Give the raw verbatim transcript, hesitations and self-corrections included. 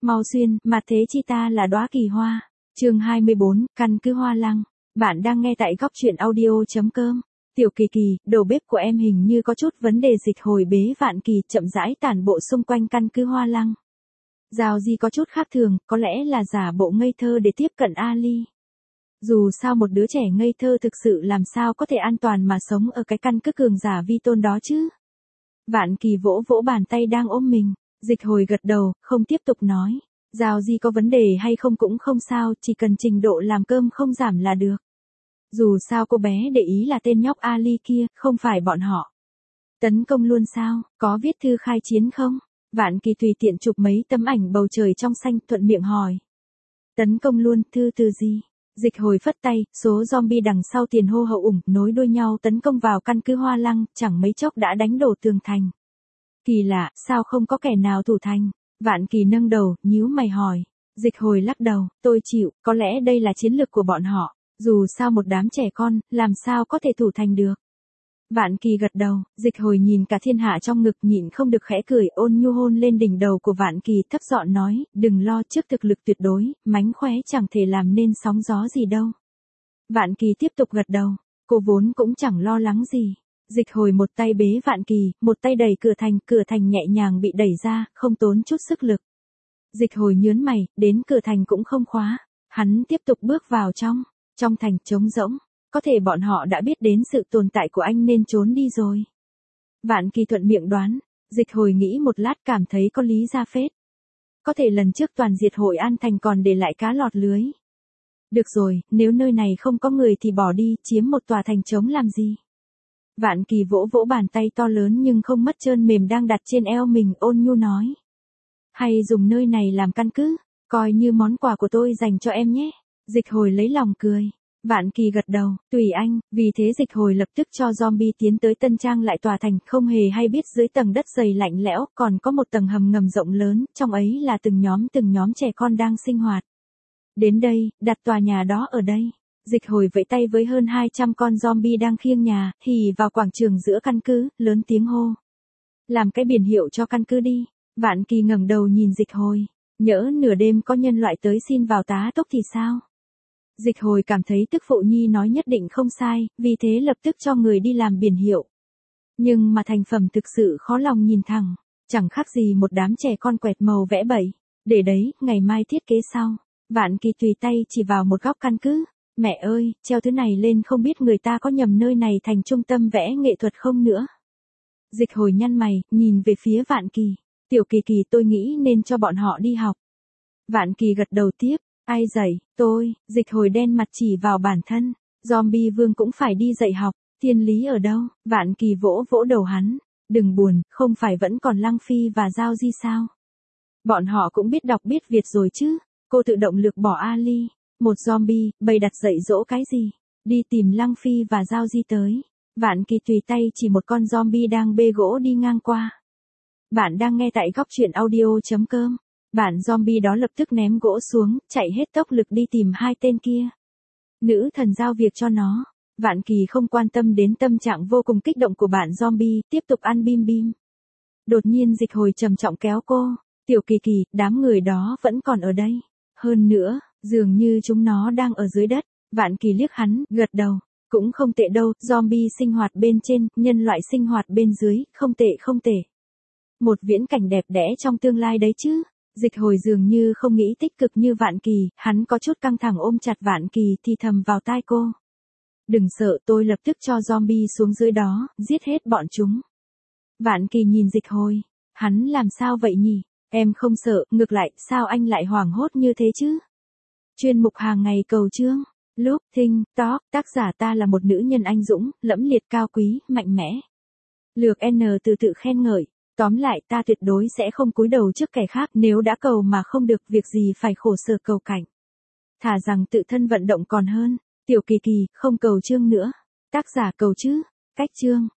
Mau xuyên, mà thế chi ta là đóa kỳ hoa. Chương hai mươi bốn, căn cứ Hoa Lăng. Bạn đang nghe tại góc truyện audio chấm com. Tiểu Kỳ Kỳ, đầu bếp của em hình như có chút vấn đề. Dịch Hồi bế Vạn Kỳ chậm rãi tản bộ xung quanh căn cứ Hoa Lăng. Giao Di có chút khác thường, có lẽ là giả bộ ngây thơ để tiếp cận Ali. Dù sao một đứa trẻ ngây thơ thực sự làm sao có thể an toàn mà sống ở cái căn cứ cường giả vi tôn đó chứ. Vạn Kỳ vỗ vỗ bàn tay đang ôm mình. Dịch Hồi gật đầu, không tiếp tục nói. Giao Di có vấn đề hay không cũng không sao, chỉ cần trình độ làm cơm không giảm là được. Dù sao cô bé để ý là tên nhóc Ali kia, không phải bọn họ. Tấn công luôn sao, có viết thư khai chiến không? Vạn Kỳ tùy tiện chụp mấy tấm ảnh bầu trời trong xanh, thuận miệng hỏi. Tấn công luôn, thư từ gì? Dịch Hồi phất tay, số zombie đằng sau tiền hô hậu ủng, nối đuôi nhau tấn công vào căn cứ Hoa Lăng, chẳng mấy chốc đã đánh đổ tường thành. Kỳ lạ, sao không có kẻ nào thủ thành? Vạn Kỳ nâng đầu, nhíu mày hỏi. Dịch Hồi lắc đầu, tôi chịu, có lẽ đây là chiến lược của bọn họ. Dù sao một đám trẻ con, làm sao có thể thủ thành được. Vạn Kỳ gật đầu, Dịch Hồi nhìn cả thiên hạ trong ngực nhịn không được khẽ cười, ôn nhu hôn lên đỉnh đầu của Vạn Kỳ, thấp giọng nói, đừng lo, trước thực lực tuyệt đối, mánh khóe chẳng thể làm nên sóng gió gì đâu. Vạn Kỳ tiếp tục gật đầu, cô vốn cũng chẳng lo lắng gì. Dịch Hồi một tay bế Vạn Kỳ, một tay đẩy cửa thành, cửa thành nhẹ nhàng bị đẩy ra, không tốn chút sức lực. Dịch Hồi nhớn mày, đến cửa thành cũng không khóa, hắn tiếp tục bước vào trong, trong thành trống rỗng. Có thể bọn họ đã biết đến sự tồn tại của anh nên trốn đi rồi. Vạn Kỳ thuận miệng đoán, Dịch Hồi nghĩ một lát cảm thấy có lý ra phết. Có thể lần trước toàn diệt Hội An Thành còn để lại cá lọt lưới. Được rồi, nếu nơi này không có người thì bỏ đi, chiếm một tòa thành trống làm gì. Vạn Kỳ vỗ vỗ bàn tay to lớn nhưng không mất trơn mềm đang đặt trên eo mình, ôn nhu nói. Hay dùng nơi này làm căn cứ, coi như món quà của tôi dành cho em nhé. Dịch Hồi lấy lòng cười. Vạn Kỳ gật đầu, tùy anh, vì thế Dịch Hồi lập tức cho zombie tiến tới tân trang lại tòa thành, không hề hay biết dưới tầng đất dày lạnh lẽo, còn có một tầng hầm ngầm rộng lớn, trong ấy là từng nhóm từng nhóm trẻ con đang sinh hoạt. Đến đây, đặt tòa nhà đó ở đây. Dịch Hồi vẫy tay với hơn hai trăm con zombie đang khiêng nhà, hì vào quảng trường giữa căn cứ, lớn tiếng hô. Làm cái biển hiệu cho căn cứ đi. Vạn Kỳ ngẩng đầu nhìn Dịch Hồi, nhỡ nửa đêm có nhân loại tới xin vào tá túc thì sao? Dịch Hồi cảm thấy tức phụ nhi nói nhất định không sai, vì thế lập tức cho người đi làm biển hiệu. Nhưng mà thành phẩm thực sự khó lòng nhìn thẳng, chẳng khác gì một đám trẻ con quẹt màu vẽ bậy. Để đấy, ngày mai thiết kế sau. Vạn Kỳ tùy tay chỉ vào một góc căn cứ. Mẹ ơi, treo thứ này lên không biết người ta có nhầm nơi này thành trung tâm vẽ nghệ thuật không nữa. Dịch Hồi nhăn mày, nhìn về phía Vạn Kỳ. Tiểu Kỳ Kỳ, tôi nghĩ nên cho bọn họ đi học. Vạn Kỳ gật đầu tiếp. Ai dạy, tôi, Dịch Hồi đen mặt chỉ vào bản thân. Zombie vương cũng phải đi dạy học, thiên lý ở đâu? Vạn Kỳ vỗ vỗ đầu hắn. Đừng buồn, không phải vẫn còn Lăng Phi và Giao Di sao? Bọn họ cũng biết đọc biết Việt rồi chứ. Cô tự động lược bỏ Ali. Một zombie, bày đặt dạy dỗ cái gì? Đi tìm Lăng Phi và Giao Di tới. Vạn Kỳ tùy tay chỉ một con zombie đang bê gỗ đi ngang qua. Bạn đang nghe tại góc truyện audio chấm com. Bản zombie đó lập tức ném gỗ xuống, chạy hết tốc lực đi tìm hai tên kia. Nữ thần giao việc cho nó. Vạn Kỳ không quan tâm đến tâm trạng vô cùng kích động của bạn zombie, tiếp tục ăn bim bim. Đột nhiên Dịch Hồi trầm trọng kéo cô. Tiểu Kỳ Kỳ, đám người đó vẫn còn ở đây. Hơn nữa, dường như chúng nó đang ở dưới đất. Vạn Kỳ liếc hắn, gật đầu. Cũng không tệ đâu, zombie sinh hoạt bên trên, nhân loại sinh hoạt bên dưới, không tệ không tệ. Một viễn cảnh đẹp đẽ trong tương lai đấy chứ. Dịch Hồi dường như không nghĩ tích cực như Vạn Kỳ, hắn có chút căng thẳng ôm chặt Vạn Kỳ thì thầm vào tai cô. Đừng sợ, tôi lập tức cho zombie xuống dưới đó, giết hết bọn chúng. Vạn Kỳ nhìn Dịch Hồi, hắn làm sao vậy nhỉ? Em không sợ, ngược lại, sao anh lại hoảng hốt như thế chứ? Chuyên mục hàng ngày cầu chương, lúc, thinh, talk, tác giả ta là một nữ nhân anh dũng, lẫm liệt cao quý, mạnh mẽ. Lược N từ tự khen ngợi. Tóm lại, ta tuyệt đối sẽ không cúi đầu trước kẻ khác, nếu đã cầu mà không được, việc gì phải khổ sở cầu cảnh. Thà rằng tự thân vận động còn hơn. Tiểu Kỳ Kỳ, không cầu chương nữa. Tác giả cầu chứ. Cách chương.